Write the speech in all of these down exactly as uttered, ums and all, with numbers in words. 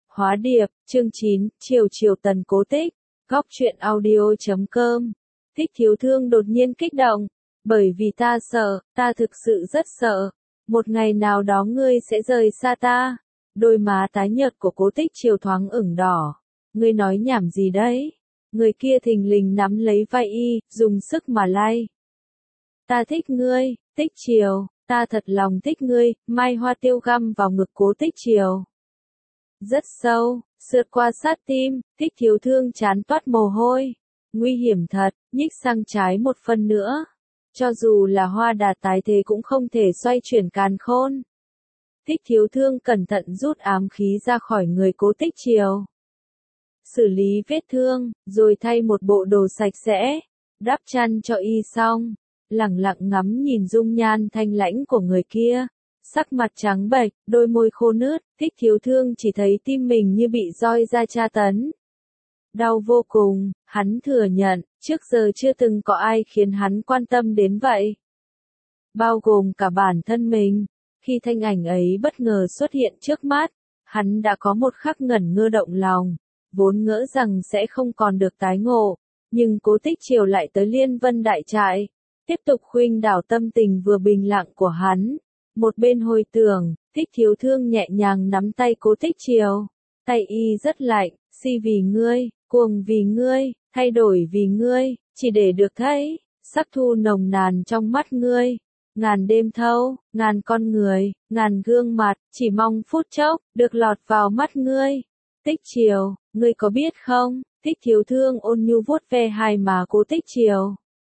Hóa điệp, chương chín, Triều Triều Tần Cố Tích, góc truyện audio chấm com. Thích Thiếu Thương đột nhiên kích động, bởi vì ta sợ, ta thực sự rất sợ. Một ngày nào đó ngươi sẽ rời xa ta. Đôi má tái nhợt của Cố Tích Triều thoáng ửng đỏ. Ngươi nói nhảm gì đấy? Người kia thình lình nắm lấy vai y, dùng sức mà lay. Ta thích ngươi, Tích Triều, ta thật lòng thích ngươi, mai hoa tiêu găm vào ngực Cố Tích Triều. Rất sâu, sượt qua sát tim, Thích Thiếu Thương chán toát mồ hôi. Nguy hiểm thật, nhích sang trái một phân nữa. Cho dù là hoa đà tái thế cũng không thể xoay chuyển càn khôn. Thích Thiếu Thương cẩn thận rút ám khí ra khỏi người Cố Tích Triều. Xử lý vết thương, rồi thay một bộ đồ sạch sẽ, đắp chăn cho y xong, lẳng lặng ngắm nhìn dung nhan thanh lãnh của người kia. Sắc mặt trắng bệch, đôi môi khô nướt, Thích Thiếu Thương chỉ thấy tim mình như bị roi ra tra tấn. Đau vô cùng, hắn thừa nhận, trước giờ chưa từng có ai khiến hắn quan tâm đến vậy. Bao gồm cả bản thân mình. Khi thanh ảnh ấy bất ngờ xuất hiện trước mắt, hắn đã có một khắc ngẩn ngơ động lòng, vốn ngỡ rằng sẽ không còn được tái ngộ. Nhưng Cố Tích Triều lại tới Liên Vân Đại Trại, tiếp tục khuynh đảo tâm tình vừa bình lặng của hắn. Một bên hồi tưởng, Thích Thiếu Thương nhẹ nhàng nắm tay Cố Tích Triều. Tay y rất lạnh, si vì ngươi, cuồng vì ngươi, thay đổi vì ngươi, chỉ để được thấy sắc thu nồng nàn trong mắt ngươi. Ngàn đêm thâu, ngàn con người, ngàn gương mặt, chỉ mong phút chốc, được lọt vào mắt ngươi. Tích Triều, ngươi có biết không? Thích Thiếu Thương ôn nhu vuốt ve hai má Cố Tích Triều.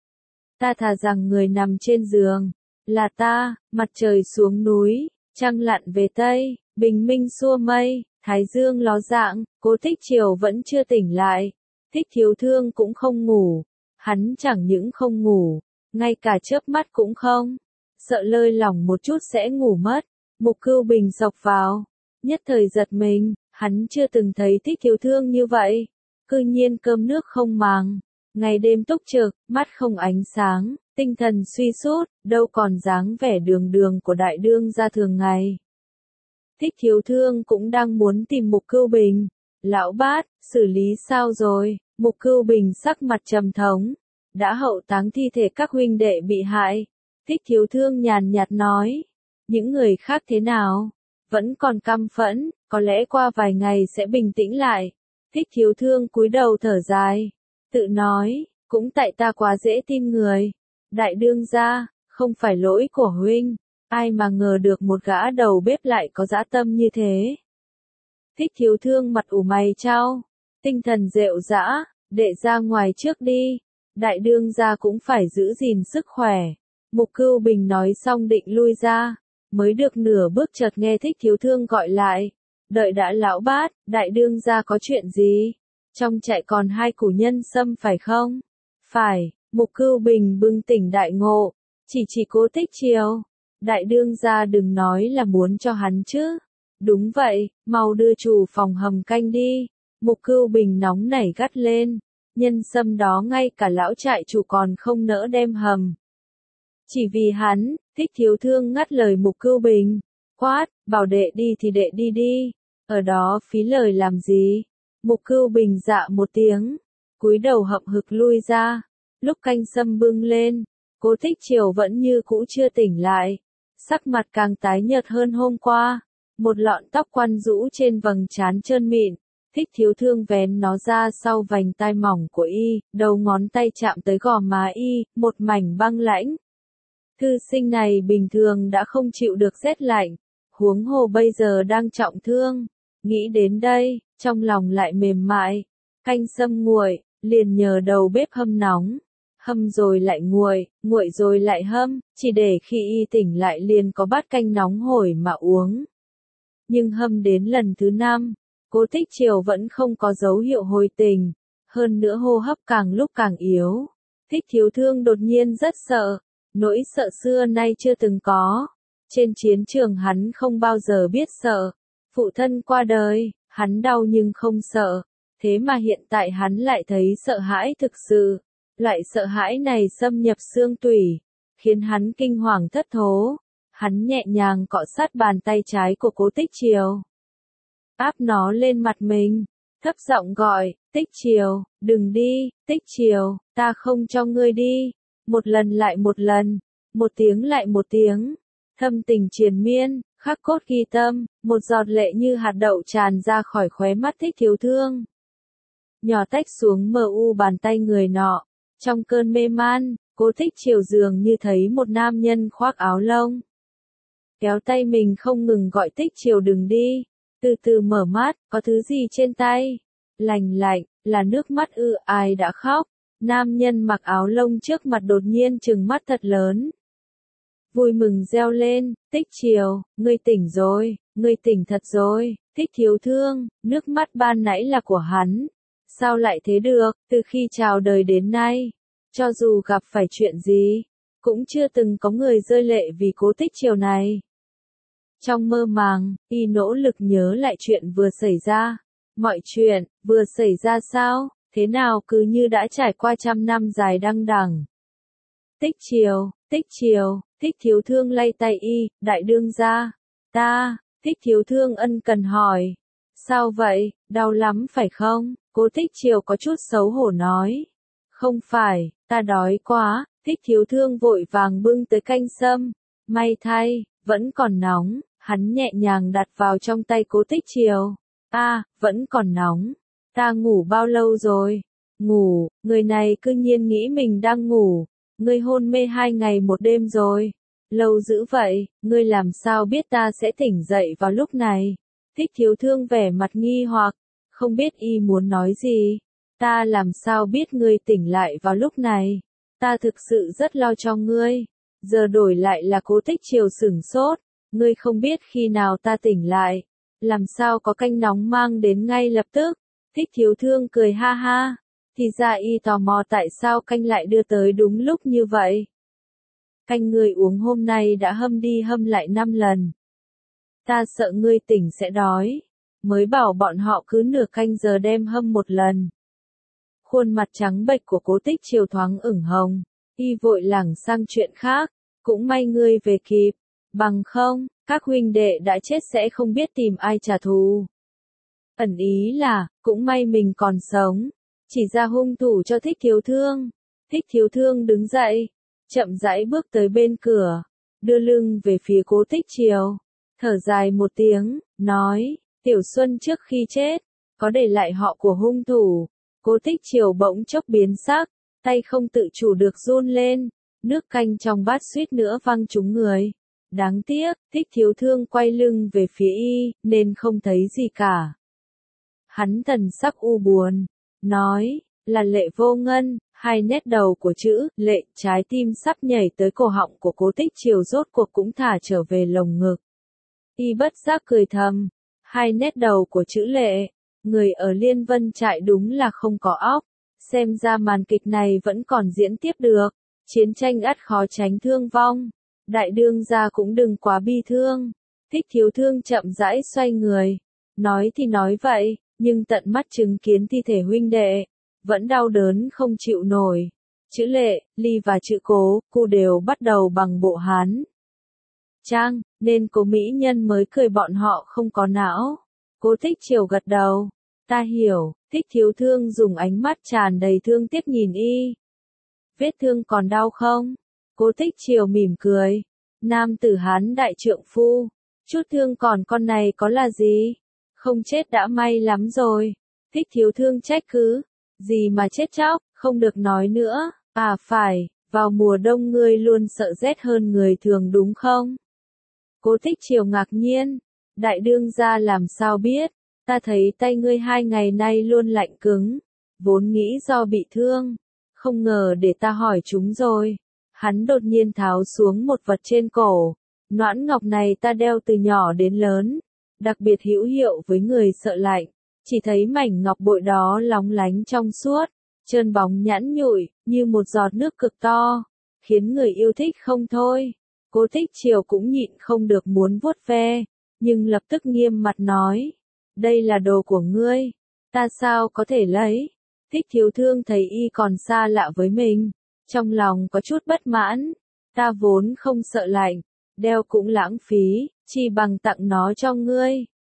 Ta thà rằng người nằm trên giường là ta, mặt trời xuống núi, trăng lặn về tây, bình minh xua mây, thái dương ló dạng, Cố Tích Triều vẫn chưa tỉnh lại. Thích Thiếu Thương cũng không ngủ, hắn chẳng những không ngủ, ngay cả chớp mắt cũng không. Sợ lơi lỏng một chút sẽ ngủ mất. Mục Cưu Bình xộc vào, nhất thời giật mình, hắn chưa từng thấy Thích Thiếu Thương như vậy. Cư nhiên cơm nước không màng, ngày đêm túc trực, mắt không ánh sáng, tinh thần suy sút, đâu còn dáng vẻ đường đường của đại đương gia thường ngày. Thích Thiếu Thương cũng đang muốn tìm Mục Cưu Bình. Lão Bát, xử lý sao rồi? Mục Cưu Bình sắc mặt trầm thống. Đã hậu táng thi thể các huynh đệ bị hại. Thích Thiếu Thương nhàn nhạt nói. Những người khác thế nào? Vẫn còn căm phẫn, có lẽ qua vài ngày sẽ bình tĩnh lại. Thích Thiếu Thương cúi đầu thở dài. Tự nói, cũng tại ta quá dễ tin người. Đại đương gia, không phải lỗi của huynh. Ai mà ngờ được một gã đầu bếp lại có dã tâm như thế. Thích Thiếu Thương mặt ủ mày chau. Tinh thần rệu rã, đệ ra ngoài trước đi. Đại đương gia cũng phải giữ gìn sức khỏe. Mục Cưu Bình nói xong định lui ra, mới được nửa bước chợt nghe Thích Thiếu Thương gọi lại. Đợi đã Lão Bát, đại đương gia có chuyện gì? Trong trại còn hai củ nhân sâm phải không? Phải, Mục Cưu Bình bừng tỉnh đại ngộ, chỉ chỉ Cố Tích Triều. Đại đương gia đừng nói là muốn cho hắn chứ. Đúng vậy, mau đưa chủ phòng hầm canh đi. Mục Cưu Bình nóng nảy gắt lên, nhân sâm đó ngay cả lão trại chủ còn không nỡ đem hầm. Chỉ vì hắn, Thích Thiếu Thương ngắt lời Mục Cưu Bình, quát, bảo đệ đi thì đệ đi đi, ở đó phí lời làm gì? Mục Cưu Bình dạ một tiếng, cúi đầu hậm hực lui ra. Lúc canh sâm bưng lên, Cố Tích Triều vẫn như cũ chưa tỉnh lại, sắc mặt càng tái nhợt hơn hôm qua, một lọn tóc quăn rũ trên vầng trán trơn mịn. Thích Thiếu Thương vén nó ra sau vành tai mỏng của y, đầu ngón tay chạm tới gò má y, một mảnh băng lãnh. Thư sinh này bình thường đã không chịu được rét lạnh, huống hồ bây giờ đang trọng thương. Nghĩ đến đây, trong lòng lại mềm mại. Canh sâm nguội, liền nhờ đầu bếp hâm nóng. Hâm rồi lại nguội, nguội rồi lại hâm, chỉ để khi y tỉnh lại liền có bát canh nóng hổi mà uống. Nhưng hâm đến lần thứ năm, Cố Tích Triều vẫn không có dấu hiệu hồi tỉnh, hơn nữa hô hấp càng lúc càng yếu. Thích Thiếu Thương đột nhiên rất sợ, nỗi sợ xưa nay chưa từng có. Trên chiến trường hắn không bao giờ biết sợ. Phụ thân qua đời, hắn đau nhưng không sợ. Thế mà hiện tại hắn lại thấy sợ hãi thực sự. Loại sợ hãi này xâm nhập xương tủy, khiến hắn kinh hoàng thất thố. Hắn nhẹ nhàng cọ sát bàn tay trái của Cố Tích Triều. áp nó lên mặt mình, thấp giọng gọi, Tích Chiều, đừng đi, Tích Chiều, ta không cho ngươi đi. Một lần lại một lần, một tiếng lại một tiếng, thâm tình triền miên, khắc cốt ghi tâm, một giọt lệ như hạt đậu tràn ra khỏi khóe mắt Thích Thiếu Thương. Nhỏ tách xuống mờ u bàn tay người nọ, trong cơn mê man, Cố Tích Chiều dường như thấy một nam nhân khoác áo lông. Kéo tay mình không ngừng gọi Tích Chiều đừng đi, từ từ mở mắt, có thứ gì trên tay? Lành lạnh, là nước mắt ư, ai đã khóc? Nam nhân mặc áo lông trước mặt đột nhiên trừng mắt thật lớn. Vui mừng reo lên, Tích Chiều, ngươi tỉnh rồi, ngươi tỉnh thật rồi, Thích Thiếu Thương, nước mắt ban nãy là của hắn. Sao lại thế được, từ khi chào đời đến nay, cho dù gặp phải chuyện gì, cũng chưa từng có người rơi lệ vì Cố Tích Chiều này. Trong mơ màng, y nỗ lực nhớ lại chuyện vừa xảy ra. Mọi chuyện, vừa xảy ra sao, thế nào cứ như đã trải qua trăm năm dài đăng đẳng. Tích Chiều, Tích Chiều, Thích Thiếu Thương lay tay y, đại đương gia. Ta, Thích Thiếu Thương ân cần hỏi. Sao vậy, đau lắm phải không? Cố Tích Chiều có chút xấu hổ nói. Không phải, ta đói quá, Thích Thiếu Thương vội vàng bưng tới canh sâm. May thay, vẫn còn nóng, hắn nhẹ nhàng đặt vào trong tay Cố Tích Chiều. À, vẫn còn nóng. Ta ngủ bao lâu rồi? Ngủ, người này cứ nhiên nghĩ mình đang ngủ. Ngươi hôn mê hai ngày một đêm rồi. Lâu dữ vậy, ngươi làm sao biết ta sẽ tỉnh dậy vào lúc này? Thích Thiếu Thương vẻ mặt nghi hoặc, không biết y muốn nói gì. Ta làm sao biết ngươi tỉnh lại vào lúc này? Ta thực sự rất lo cho ngươi. Giờ đổi lại là Cố Tích Chiều sửng sốt. Ngươi không biết khi nào ta tỉnh lại. Làm sao có canh nóng mang đến ngay lập tức? Thích Thiếu Thương cười ha ha. Thì ra y tò mò tại sao canh lại đưa tới đúng lúc như vậy. Canh ngươi uống hôm nay đã hâm đi hâm lại năm lần. Ta sợ ngươi tỉnh sẽ đói. Mới bảo bọn họ cứ nửa canh giờ đem hâm một lần. Khuôn mặt trắng bệch của Cố Tích Chiều thoáng ửng hồng. Y vội lảng sang chuyện khác. Cũng may ngươi về kịp. Bằng không, các huynh đệ đã chết sẽ không biết tìm ai trả thù. Ẩn ý là, cũng may mình còn sống. Chỉ ra hung thủ cho Thích Thiếu Thương. Thích Thiếu Thương đứng dậy, chậm rãi bước tới bên cửa, đưa lưng về phía Cố Tích Chiều, thở dài một tiếng, nói, Tiểu Xuân trước khi chết, có để lại họ của hung thủ. Cố Tích Chiều bỗng chốc biến sắc, tay không tự chủ được run lên, nước canh trong bát suýt nữa văng trúng người. Đáng tiếc, Thích Thiếu Thương quay lưng về phía y, nên không thấy gì cả. Hắn thần sắc u buồn, nói, là Lệ Vô Ngân, hai nét đầu của chữ Lệ, trái tim sắp nhảy tới cổ họng của Cố Tích Chiều rốt cuộc cũng thả trở về lồng ngực. Y bất giác cười thầm, hai nét đầu của chữ Lệ, người ở Liên Vân Trại đúng là không có óc, xem ra màn kịch này vẫn còn diễn tiếp được, chiến tranh ắt khó tránh thương vong, đại đương gia cũng đừng quá bi thương. Thích Thiếu Thương chậm rãi xoay người, nói thì nói vậy, nhưng tận mắt chứng kiến thi thể huynh đệ, vẫn đau đớn không chịu nổi. Chữ Lệ, Ly và chữ Cố, cô đều bắt đầu bằng bộ Hán. Trang, nên Cố mỹ nhân mới cười bọn họ không có não. Cố Tích Chiều gật đầu. Ta hiểu, Thích Thiếu Thương dùng ánh mắt tràn đầy thương tiếc nhìn y. Vết thương còn đau không? Cố Tích Chiều mỉm cười. Nam tử Hán đại trượng phu. Chút thương còn con này có là gì? Không chết đã may lắm rồi. Thích Thiếu Thương trách cứ. Gì mà chết chóc, không được nói nữa. À phải, vào mùa đông ngươi luôn sợ rét hơn người thường đúng không? Cố Tích Chiều ngạc nhiên. Đại đương gia làm sao biết? Ta thấy tay ngươi hai ngày nay luôn lạnh cứng. Vốn nghĩ do bị thương. Không ngờ để ta hỏi chúng rồi. Hắn đột nhiên tháo xuống một vật trên cổ. Noãn ngọc này ta đeo từ nhỏ đến lớn. Đặc biệt hữu hiệu với người sợ lạnh. Chỉ thấy mảnh ngọc bội đó lóng lánh trong suốt, trơn bóng nhẵn nhụi, như một giọt nước cực to, khiến người yêu thích không thôi. Cố Tích Chiều cũng nhịn không được muốn vuốt ve, nhưng lập tức nghiêm mặt nói, đây là đồ của ngươi, ta sao có thể lấy? Thích Thiếu Thương thấy y còn xa lạ với mình, trong lòng có chút bất mãn, ta vốn không sợ lạnh, đeo cũng lãng phí, chỉ bằng tặng nó cho ngươi.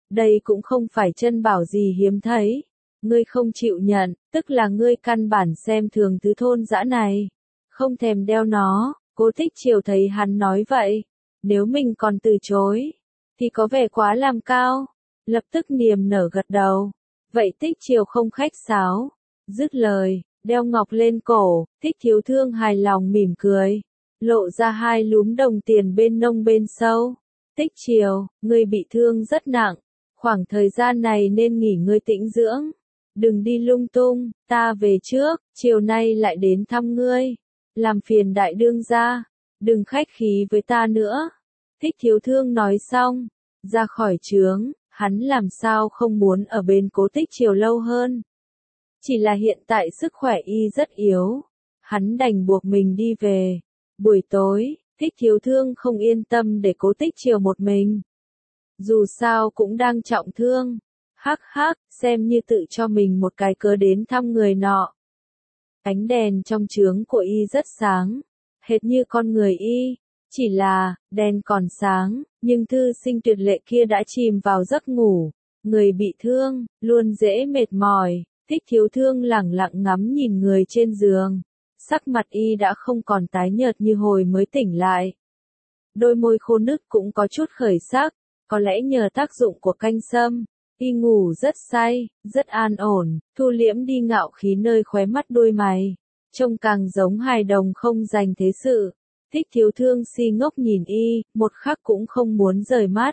Đây cũng không phải chân bảo gì hiếm thấy. Ngươi không chịu nhận, tức là ngươi căn bản xem thường thứ thôn dã này. Không thèm đeo nó, Cố Tích Triều thấy hắn nói vậy. Nếu mình còn từ chối, thì có vẻ quá làm cao. Lập tức niềm nở gật đầu. Vậy Tích Triều không khách sáo. Dứt lời, đeo ngọc lên cổ, Thích Thiếu Thương hài lòng mỉm cười. Lộ ra hai lúm đồng tiền bên nông bên sâu. Tích Triều, ngươi bị thương rất nặng. Khoảng thời gian này nên nghỉ ngơi tĩnh dưỡng. Đừng đi lung tung, ta về trước, chiều nay lại đến thăm ngươi. Làm phiền đại đương gia, đừng khách khí với ta nữa. Thích Thiếu Thương nói xong, ra khỏi trướng, hắn làm sao không muốn ở bên Cố Tích Triều lâu hơn. Chỉ là hiện tại sức khỏe y rất yếu, hắn đành buộc mình đi về. Buổi tối, Thích Thiếu Thương không yên tâm để Cố Tích Triều một mình. Dù sao cũng đang trọng thương. Hắc hắc, xem như tự cho mình một cái cớ đến thăm người nọ. Ánh đèn trong trướng của y rất sáng, hệt như con người y, chỉ là, đèn còn sáng, nhưng thư sinh tuyệt lệ kia đã chìm vào giấc ngủ. Người bị thương, luôn dễ mệt mỏi, Thích Thiếu Thương lẳng lặng ngắm nhìn người trên giường. Sắc mặt y đã không còn tái nhợt như hồi mới tỉnh lại. Đôi môi khô nứt cũng có chút khởi sắc, có lẽ nhờ tác dụng của canh sâm. Y ngủ rất say, rất an ổn, thu liễm đi ngạo khí nơi khóe mắt đôi mày. Trông càng giống hài đồng không dành thế sự. Thích Thiếu Thương si ngốc nhìn y, một khắc cũng không muốn rời mắt.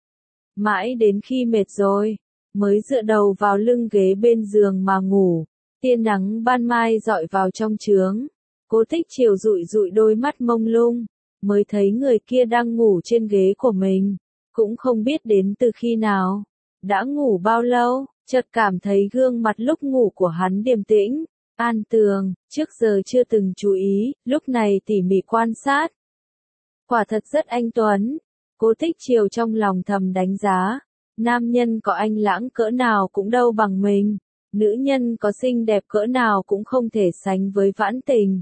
Mãi đến khi mệt rồi, mới dựa đầu vào lưng ghế bên giường mà ngủ. Tia nắng ban mai dọi vào trong trướng. Cố Tích Triều dụi dụi đôi mắt mông lung, mới thấy người kia đang ngủ trên ghế của mình. Cũng không biết đến từ khi nào. Đã ngủ bao lâu, chợt cảm thấy gương mặt lúc ngủ của hắn điềm tĩnh, an tường, trước giờ chưa từng chú ý, lúc này tỉ mỉ quan sát. Quả thật rất anh tuấn. Cố Tích Triều trong lòng thầm đánh giá, nam nhân có anh lãng cỡ nào cũng đâu bằng mình, nữ nhân có xinh đẹp cỡ nào cũng không thể sánh với Vãn Tình.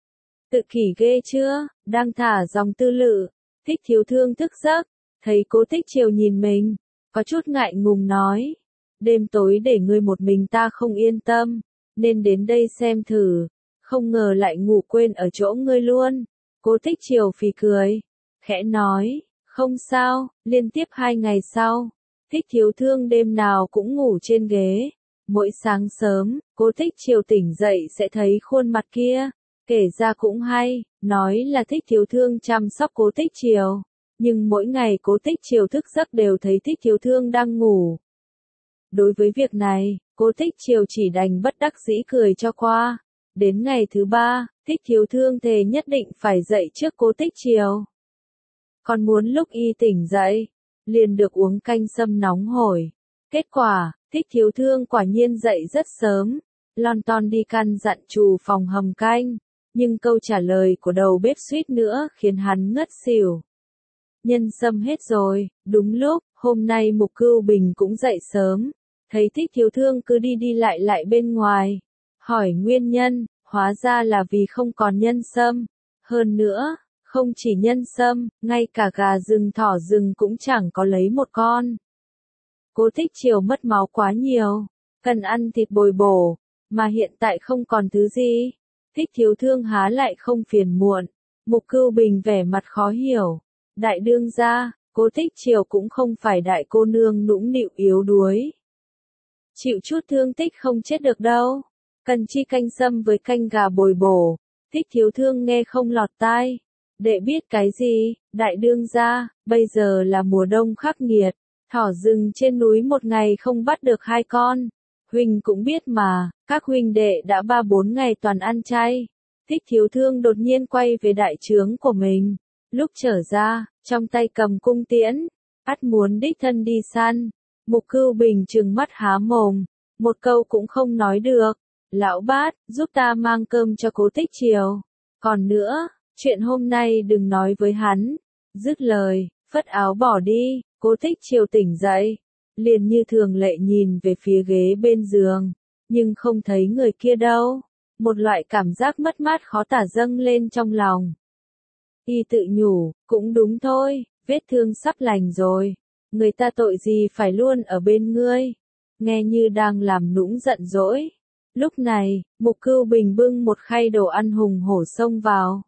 Tự kỷ ghê chưa, đang thả dòng tư lự, Thích Thiếu Thương thức giấc, thấy Cố Tích Triều nhìn mình. Có chút ngại ngùng nói, đêm tối để ngươi một mình ta không yên tâm, nên đến đây xem thử, không ngờ lại ngủ quên ở chỗ ngươi luôn. Cố Tích Triều phì cười, khẽ nói, không sao, liên tiếp hai ngày sau, Thích Thiếu Thương đêm nào cũng ngủ trên ghế. Mỗi sáng sớm, Cố Tích Triều tỉnh dậy sẽ thấy khuôn mặt kia, kể ra cũng hay, nói là Thích Thiếu Thương chăm sóc Cố Tích Triều. Nhưng mỗi ngày Cố Tích Triều thức giấc đều thấy Thích Thiếu Thương đang ngủ. Đối với việc này, Cố Tích Triều chỉ đành bất đắc dĩ cười cho qua. Đến ngày thứ ba, Thích Thiếu Thương thề nhất định phải dậy trước Cố Tích Triều. Còn muốn lúc y tỉnh dậy, liền được uống canh sâm nóng hổi. Kết quả, Thích Thiếu Thương quả nhiên dậy rất sớm, lon ton đi căn dặn trù phòng hầm canh. Nhưng câu trả lời của đầu bếp suýt nữa khiến hắn ngất xỉu. Nhân sâm hết rồi, đúng lúc, hôm nay Mục Cưu Bình cũng dậy sớm, thấy Thích Thiếu Thương cứ đi đi lại lại bên ngoài. Hỏi nguyên nhân, hóa ra là vì không còn nhân sâm. Hơn nữa, không chỉ nhân sâm, ngay cả gà rừng thỏ rừng cũng chẳng có lấy một con. Cố Tích Triều mất máu quá nhiều, cần ăn thịt bồi bổ, mà hiện tại không còn thứ gì. Thích Thiếu Thương há lại không phiền muộn. Mục Cưu Bình vẻ mặt khó hiểu. Đại đương gia, Cố Tích Triều cũng không phải đại cô nương nũng nịu yếu đuối. Chịu chút thương tích không chết được đâu. Cần chi canh sâm với canh gà bồi bổ. Thích Thiếu Thương nghe không lọt tai. Đệ biết cái gì, đại đương gia, bây giờ là mùa đông khắc nghiệt. Thỏ rừng trên núi một ngày không bắt được hai con. Huynh cũng biết mà, các huynh đệ đã ba bốn ngày toàn ăn chay. Thích Thiếu Thương đột nhiên quay về đại trướng của mình. Lúc trở ra, trong tay cầm cung tiễn, ắt muốn đích thân đi săn. Mục Cưu Bình trừng mắt há mồm, một câu cũng không nói được. Lão bát, giúp ta mang cơm cho Cố Tích Triều. Còn nữa, chuyện hôm nay đừng nói với hắn. Dứt lời, phất áo bỏ đi. Cố Tích Triều tỉnh dậy, liền như thường lệ nhìn về phía ghế bên giường, nhưng không thấy người kia đâu. Một loại cảm giác mất mát khó tả dâng lên trong lòng. Y tự nhủ, cũng đúng thôi, vết thương sắp lành rồi, người ta tội gì phải luôn ở bên ngươi, nghe như đang làm nũng giận dỗi. Lúc này, Mục Cưu Bình bưng một khay đồ ăn hùng hổ xông vào.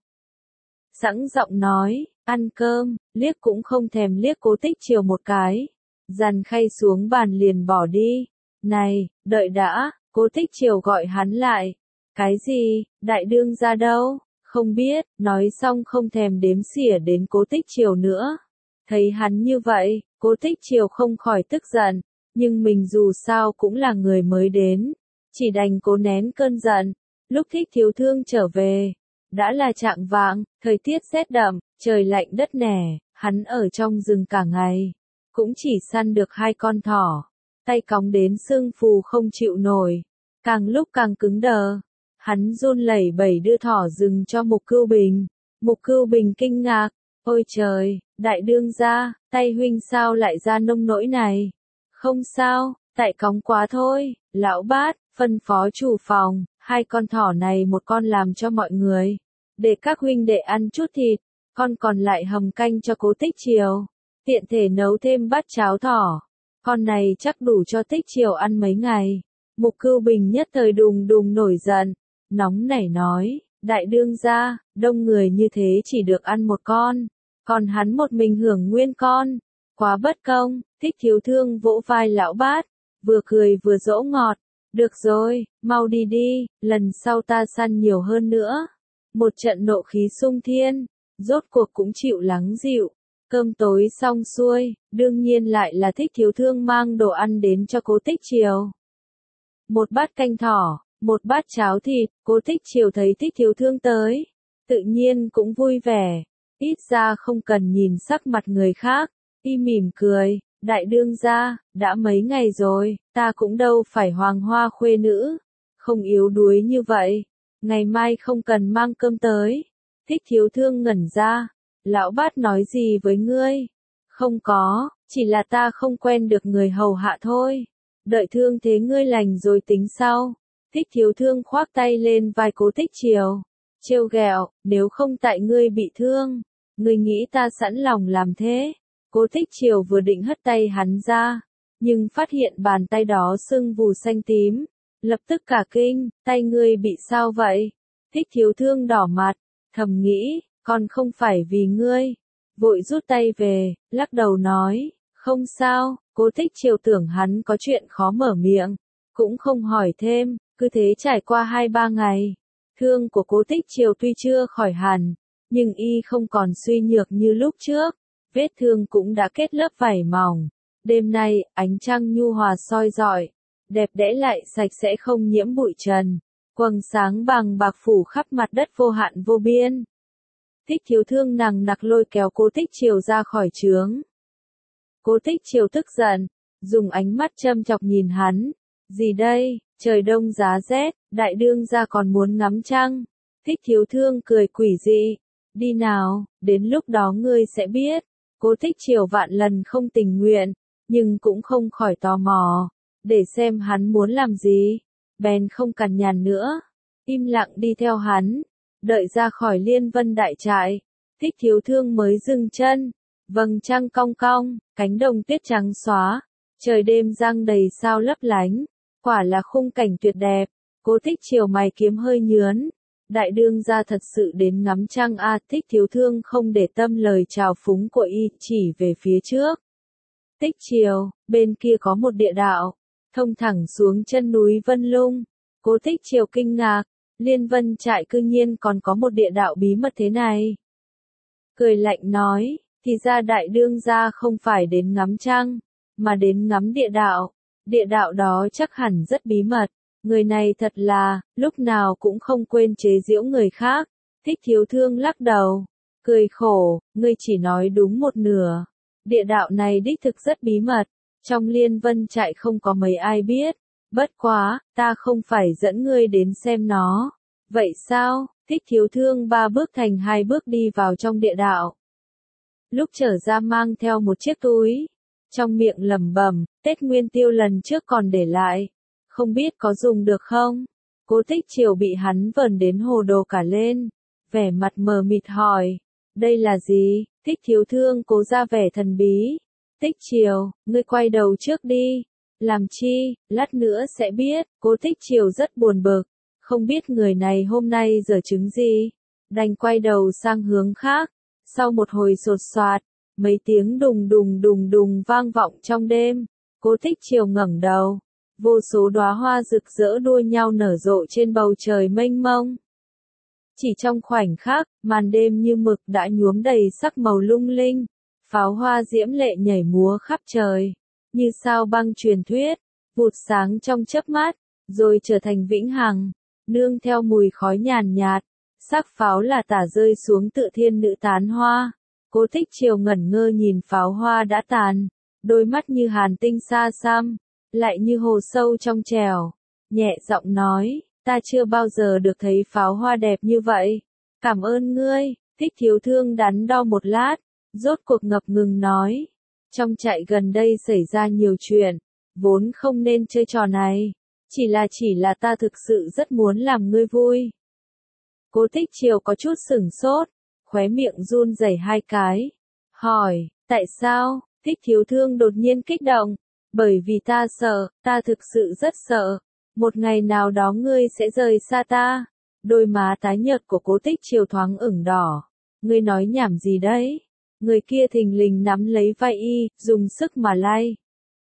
Sẵn giọng nói, ăn cơm, liếc cũng không thèm liếc Cố Tích Triều một cái. Dàn khay xuống bàn liền bỏ đi. Này, đợi đã, Cố Tích Triều gọi hắn lại. Cái gì, đại đương gia đâu? Không biết, nói xong không thèm đếm xỉa đến Cố Tích Triều nữa. Thấy hắn như vậy, Cố Tích Triều không khỏi tức giận, nhưng mình dù sao cũng là người mới đến, chỉ đành cố nén cơn giận. Lúc Thích Thiếu Thương trở về, đã là chạng vạng, thời tiết rét đậm, trời lạnh đất nẻ, hắn ở trong rừng cả ngày, cũng chỉ săn được hai con thỏ, tay cóng đến sưng phù không chịu nổi, càng lúc càng cứng đờ. Hắn run lẩy bẩy đưa thỏ rừng cho Mục Cưu Bình. Mục Cưu Bình kinh ngạc, ôi trời, đại đương gia, tay huynh sao lại ra nông nỗi này? Không sao, tại cóng quá thôi. Lão Bát, phân phó chủ phòng, hai con thỏ này một con làm cho mọi người, để các huynh đệ ăn chút thịt, con còn lại hầm canh cho Cố Tích Triều, tiện thể nấu thêm bát cháo thỏ, con này chắc đủ cho Tích Triều ăn mấy ngày. Mục Cưu Bình nhất thời đùng đùng nổi giận, nóng nảy nói, đại đương gia, đông người như thế chỉ được ăn một con, còn hắn một mình hưởng nguyên con, quá bất công. Thích Thiếu Thương vỗ vai Lão Bát, vừa cười vừa dỗ ngọt, được rồi, mau đi đi, lần sau ta săn nhiều hơn nữa. Một trận nộ khí sung thiên, rốt cuộc cũng chịu lắng dịu. Cơm tối xong xuôi, đương nhiên lại là Thích Thiếu Thương mang đồ ăn đến cho Cố Tích Triều. Một bát canh thỏ, một bát cháo thịt. Cố Tích Triều thấy Thích Thiếu Thương tới, tự nhiên cũng vui vẻ, ít ra không cần nhìn sắc mặt người khác, y mỉm cười, đại đương gia, đã mấy ngày rồi, ta cũng đâu phải hoàng hoa khuê nữ, không yếu đuối như vậy, ngày mai không cần mang cơm tới. Thích Thiếu Thương ngẩn ra, Lão Bát nói gì với ngươi? Không có, chỉ là ta không quen được người hầu hạ thôi, đợi thương thế ngươi lành rồi tính sau. Thích Thiếu Thương khoác tay lên vai Cố Tích Triều, trêu ghẹo, nếu không tại ngươi bị thương, ngươi nghĩ ta sẵn lòng làm thế? Cố Tích Triều vừa định hất tay hắn ra, nhưng phát hiện bàn tay đó sưng vù xanh tím, lập tức cả kinh, tay ngươi bị sao vậy? Thích Thiếu Thương đỏ mặt, thầm nghĩ, còn không phải vì ngươi, vội rút tay về, lắc đầu nói, không sao. Cố Tích Triều tưởng hắn có chuyện khó mở miệng, cũng không hỏi thêm, cứ thế trải qua hai ba ngày. Thương của Cố Tích Triều tuy chưa khỏi hẳn, nhưng y không còn suy nhược như lúc trước, vết thương cũng đã kết lớp vảy mỏng. Đêm nay, ánh trăng nhu hòa soi rọi, đẹp đẽ lại sạch sẽ không nhiễm bụi trần, quầng sáng bằng bạc phủ khắp mặt đất vô hạn vô biên. Thích Thiếu Thương nằng nặc lôi kéo Cố Tích Triều ra khỏi trướng. Cố Tích Triều tức giận, dùng ánh mắt châm chọc nhìn hắn, gì đây, trời đông giá rét, đại đương gia còn muốn ngắm trăng. Thích Thiếu Thương cười quỷ dị, đi nào, đến lúc đó ngươi sẽ biết. Cố Tích Triều vạn lần không tình nguyện, nhưng cũng không khỏi tò mò, để xem hắn muốn làm gì, bèn không cằn nhằn nữa, im lặng đi theo hắn, đợi ra khỏi Liên Vân đại trại. Thích Thiếu Thương mới dừng chân, vầng trăng cong cong, cánh đồng tuyết trắng xóa, trời đêm giăng đầy sao lấp lánh, quả là khung cảnh tuyệt đẹp. Cố Tích Triều mày kiếm hơi nhướn, đại đương gia thật sự đến ngắm trăng à? Thích Thiếu Thương không để tâm lời chào phúng của y, chỉ về phía trước. Tích Triều, bên kia có một địa đạo, thông thẳng xuống chân núi Vân Lung. Cố Tích Triều kinh ngạc, Liên Vân trại cư nhiên còn có một địa đạo bí mật thế này. Cười lạnh nói, thì ra đại đương gia không phải đến ngắm trăng, mà đến ngắm địa đạo. Địa đạo đó chắc hẳn rất bí mật. Người này thật là, lúc nào cũng không quên chế giễu người khác. Thích Thiếu Thương lắc đầu, cười khổ, ngươi chỉ nói đúng một nửa. Địa đạo này đích thực rất bí mật, trong Liên Vân trại không có mấy ai biết. Bất quá, ta không phải dẫn ngươi đến xem nó. Vậy sao? Thích Thiếu Thương ba bước thành hai bước đi vào trong địa đạo. Lúc trở ra mang theo một chiếc túi, trong miệng lẩm bẩm, Tết Nguyên Tiêu lần trước còn để lại, không biết có dùng được không? Cố Tích Triều bị hắn vờn đến hồ đồ cả lên, vẻ mặt mờ mịt hỏi, đây là gì? Thích Thiếu Thương cố ra vẻ thần bí, Tích Triều, ngươi quay đầu trước đi. Làm chi, lát nữa sẽ biết. Cố Tích Triều rất buồn bực, không biết người này hôm nay giở trứng gì. Đành quay đầu sang hướng khác. Sau một hồi sột soạt, mấy tiếng đùng đùng đùng đùng vang vọng trong đêm. Cố Tích Triều ngẩng đầu. Vô số đóa hoa rực rỡ đua nhau nở rộ trên bầu trời mênh mông. Chỉ trong khoảnh khắc, màn đêm như mực đã nhuốm đầy sắc màu lung linh. Pháo hoa diễm lệ nhảy múa khắp trời, như sao băng truyền thuyết, vụt sáng trong chớp mắt, rồi trở thành vĩnh hằng, nương theo mùi khói nhàn nhạt. Sắc pháo là tả rơi xuống tự thiên nữ tán hoa. Cố Tích Triều ngẩn ngơ nhìn pháo hoa đã tàn, đôi mắt như hàn tinh xa xăm, lại như hồ sâu trong trèo, nhẹ giọng nói, ta chưa bao giờ được thấy pháo hoa đẹp như vậy. Cảm ơn ngươi. Thích Thiếu Thương đắn đo một lát, rốt cuộc ngập ngừng nói, trong trại gần đây xảy ra nhiều chuyện, vốn không nên chơi trò này, chỉ là chỉ là ta thực sự rất muốn làm ngươi vui. Cố Tích Triều có chút sửng sốt, khóe miệng run rẩy hai cái, hỏi, tại sao? Thích Thiếu Thương đột nhiên kích động, bởi vì ta sợ, ta thực sự rất sợ, một ngày nào đó ngươi sẽ rời xa ta. Đôi má tái nhợt của Cố Tích Triều thoáng ửng đỏ, ngươi nói nhảm gì đấy? Người kia thình lình nắm lấy vai y, dùng sức mà lay.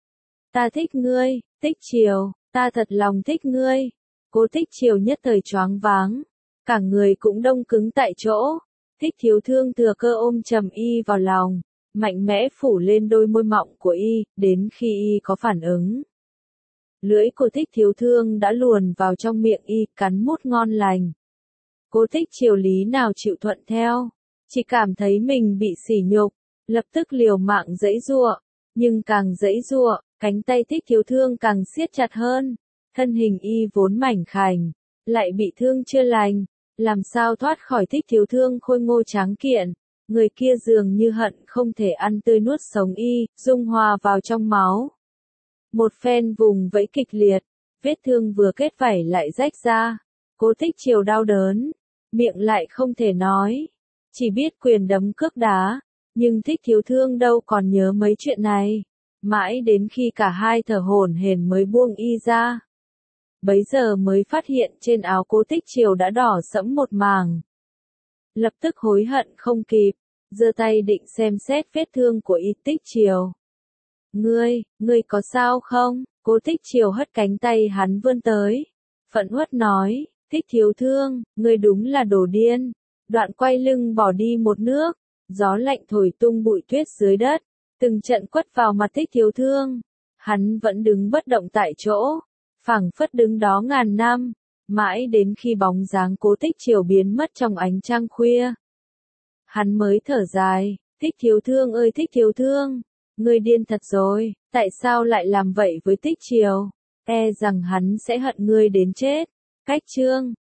Ta thích ngươi, Tích Triều, ta thật lòng thích ngươi. Cố Tích Triều nhất thời choáng váng, cả người cũng đông cứng tại chỗ. Thích Thiếu Thương thừa cơ ôm chầm y vào lòng, mạnh mẽ phủ lên đôi môi mọng của y, đến khi y có phản ứng. Lưỡi của Thích Thiếu Thương đã luồn vào trong miệng y, cắn mút ngon lành. Cố Tích Triều lý nào chịu thuận theo, chỉ cảm thấy mình bị sỉ nhục, lập tức liều mạng giãy giụa, nhưng càng giãy giụa, cánh tay Thích Thiếu Thương càng siết chặt hơn, thân hình y vốn mảnh khảnh, lại bị thương chưa lành, làm sao thoát khỏi Thích Thiếu Thương khôi ngô tráng kiện, người kia dường như hận không thể ăn tươi nuốt sống y, dung hòa vào trong máu. Một phen vùng vẫy kịch liệt, vết thương vừa kết vảy lại rách ra, Cố Tích Triều đau đớn, miệng lại không thể nói, chỉ biết quyền đấm cước đá, nhưng Thích Thiếu Thương đâu còn nhớ mấy chuyện này, mãi đến khi cả hai thở hổn hển mới buông y ra. Bấy giờ mới phát hiện trên áo Cố Tích Triều đã đỏ sẫm một mảng. Lập tức hối hận không kịp, giơ tay định xem xét vết thương của y. Tích Triều. Ngươi, ngươi có sao không? Cố Tích Triều hất cánh tay hắn vươn tới. Phẫn uất nói, Thích Thiếu Thương, ngươi đúng là đồ điên. Đoạn quay lưng bỏ đi một nước, gió lạnh thổi tung bụi tuyết dưới đất, từng trận quất vào mặt Thích Thiếu Thương. Hắn vẫn đứng bất động tại chỗ, phảng phất đứng đó ngàn năm, mãi đến khi bóng dáng Cố Tích Triều biến mất trong ánh trăng khuya. Hắn mới thở dài, Thích Thiếu Thương ơi Thích Thiếu Thương, ngươi điên thật rồi, tại sao lại làm vậy với Tích Triều? E rằng hắn sẽ hận ngươi đến chết. Cách chương